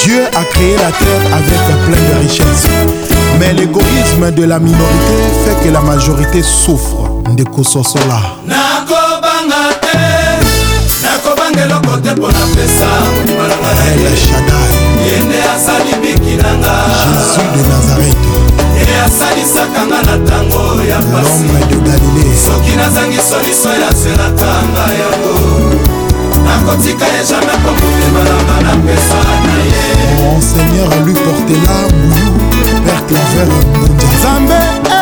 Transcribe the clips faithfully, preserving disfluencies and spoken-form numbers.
Dieu a créé la terre avec plein de richesses. Mais l'égoïsme de la minorité fait que la majorité souffre. Ndeko Sosola. El Shaddai. Jésus de Nazareth. L'homme de Galilée. Mon Seigneur lui portait la mouyou, Père Claver Mundia. Zambé,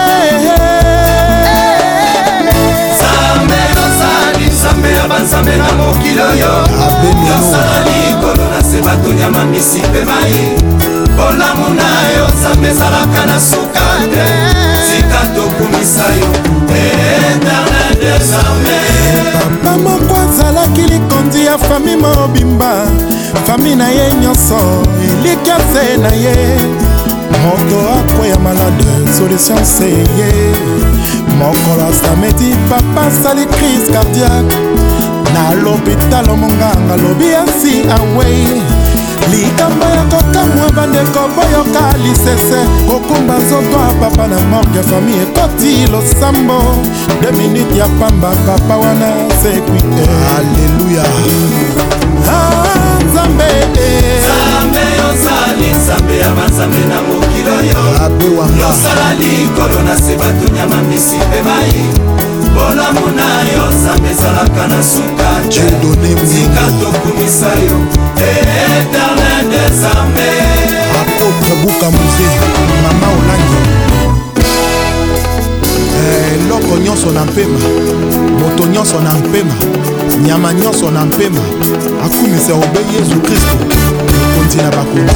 Zambé, Ozali, Zambé, Abanzambe na mokilo yo. Yosali kolona se bato nyama misipe mai. Bola muna yo, Zambé zalaka na sukate. Zikato kumisayo, éternel des armées. Papa moko azalaki likondi ya fami mobimba. Fami na ye nyonso elikya se na ye. Moto akweya malade solution se ye. Mokolo samedi papa sali crise cardiaque. Na l'hôpital monganga lobi ansi away. Likambo ya kokamwa bandeko boyoka lisese. Kokumba zoto a papa na morgue famille ekoti losambo. Deux minutes ya pamba papa wana sekwite. Alléluia. Ah, Zambé, Zambé ozali Zambé abanzambe na mokilo yo. Yosala likolo na se bato nyama misipe mai. Bola muna yo Zambé zalaka na suka. Zikato kumisa yo, éternel des armées. Apôtre Bouka Mouzé, Mama Olangi. Loko nyonso na mpema, moto nyonso na mpema, nyama nyonso na mpema. Akumisa obe Yesu Kristo, konti na bakonzi.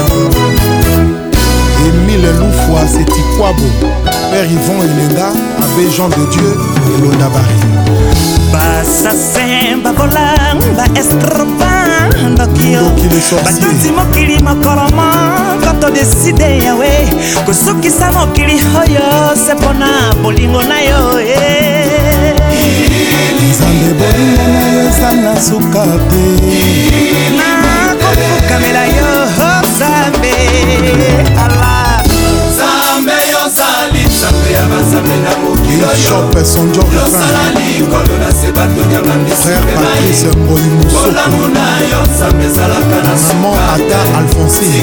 Emile Loufwa, Seti Kwabo, Père Yvon Ilenga, Abbé Jean de Dieu, Elona Barry. Basa semba volang, ba estropando kio. Batanzi mokili makoroma, kato deside yawe. Kusuki sa mokili hoyo, sepona bolingo na yo eh. Zande bolingo na yo sana sukate. Na kofu kamela yo Zambe Allah. Zambe yo zali, Zambe ya bazambe na mokilo yo. Chope son job frère Patrice Ngoyi Moussoko. Maman Ata Alphonsine.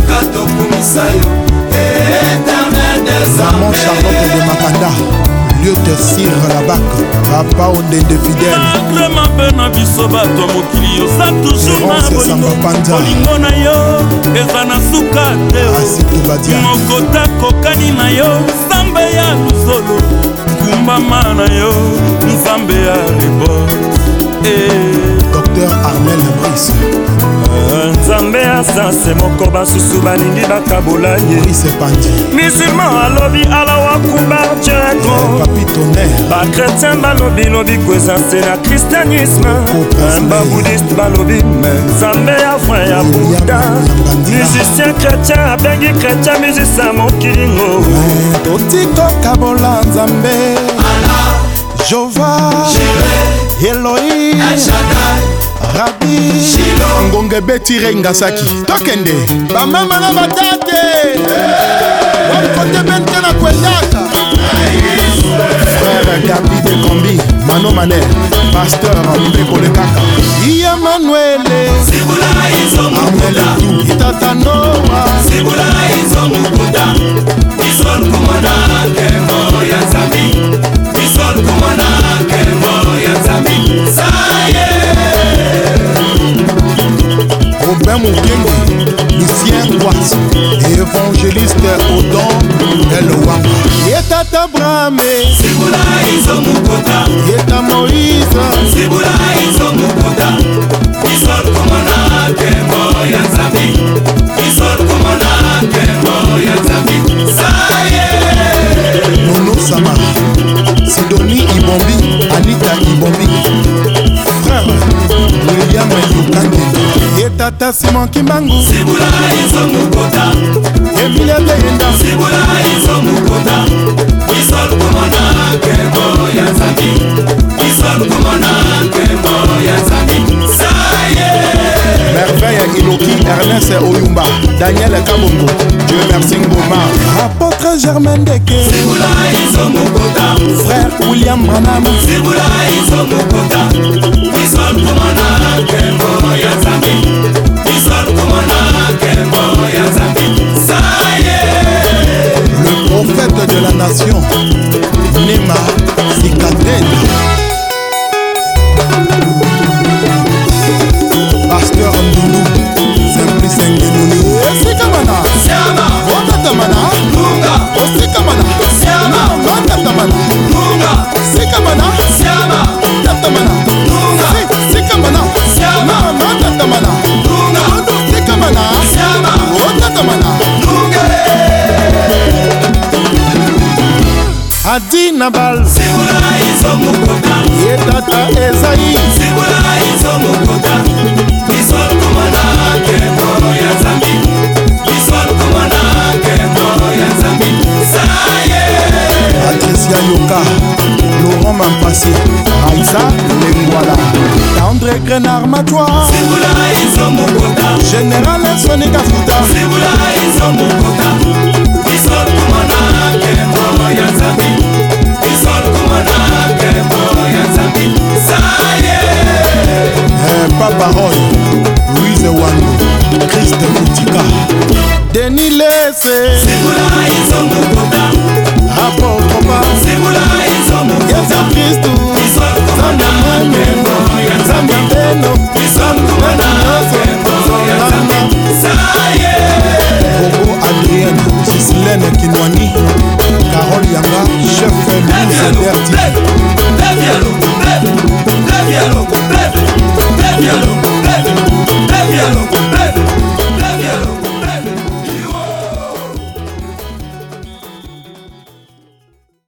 Maman Charlotte de Makanda. Lieu de Cire la bac. Papa Onde de fidèle. Vraiment pena biso bato mokili yo sa toujours na bolingo na yo eza na suka te mokota kokani na yo Nzambe ya luzolo kumbama na yo Nzambe ya rebo Docteur Armel Brice. Nzambe asase moko basusu balingi bakabola ye musulman alobi alawa kumba cheko bakretien balobi lobi kwezanse na christianisme baboudiste balobi Nzambe ya frère ya buda musicien chrétien abengi chrétien musicien mokilingo totiko kabola Nzambe Jova Elohim Rabi Ngonge Betire Ngasaki Tokende Bamama na batate Wakote bente na kwendaka Frère Gabi de Kombi Mano Mané Pasteur Mbeko le Kaka Iya Manuele Sibula izo mukuda Itata Noa Sibula izo mukuda Isol kumana Kemo ya Nzambi Isol kumana Kemo ya Nzambi Saye Robin Moukengi, Lucien Boisse, évangéliste Odon, Elowanga. Yetata Brame, Sibula izo mukota. Yeta Moïse, Sibula izo mukota. Isol kumana kemo ya Nzambi. Isol kumana kemo ya Nzambi. Saye. Nono Sama, Sidonie Ibombi, Anita Ibombi. Frère William Yukande. Tata Simon Kimbangu Sibula izo mukota Emilia Beyenda Sibula izo mukota Isol kumana kemo ya Nzambi Isol kumana kemo ya Nzambi Saye Merveille Iloki, Ernest Oyumba, Daniel Kabongo, Dieu merci Ngoma, apôtre Germaine Deke, frère William Branham, le prophète de la nation, Nema Zikaten, Pasteur Ndoulou, Simplice Ngelouni, Sikamana, Wakatamana, Osikamana, Wakatamana, Sikamana, Tatamana, Sikamana, Tatamana, Sikamana, Wakatamana, Adi Nabal, Yetata Ezaï, Patricia Yoka, Laurent Mampassi, Aïssa Lengwala, André Grenard Matois, Général Sonika Fouta, Papa Roy, Louise Wando, Christ Moutika, Denis Lessé, Apôtre Ba, Yesu Christou, Zambia Mwembe, Zambia Beno, Zambia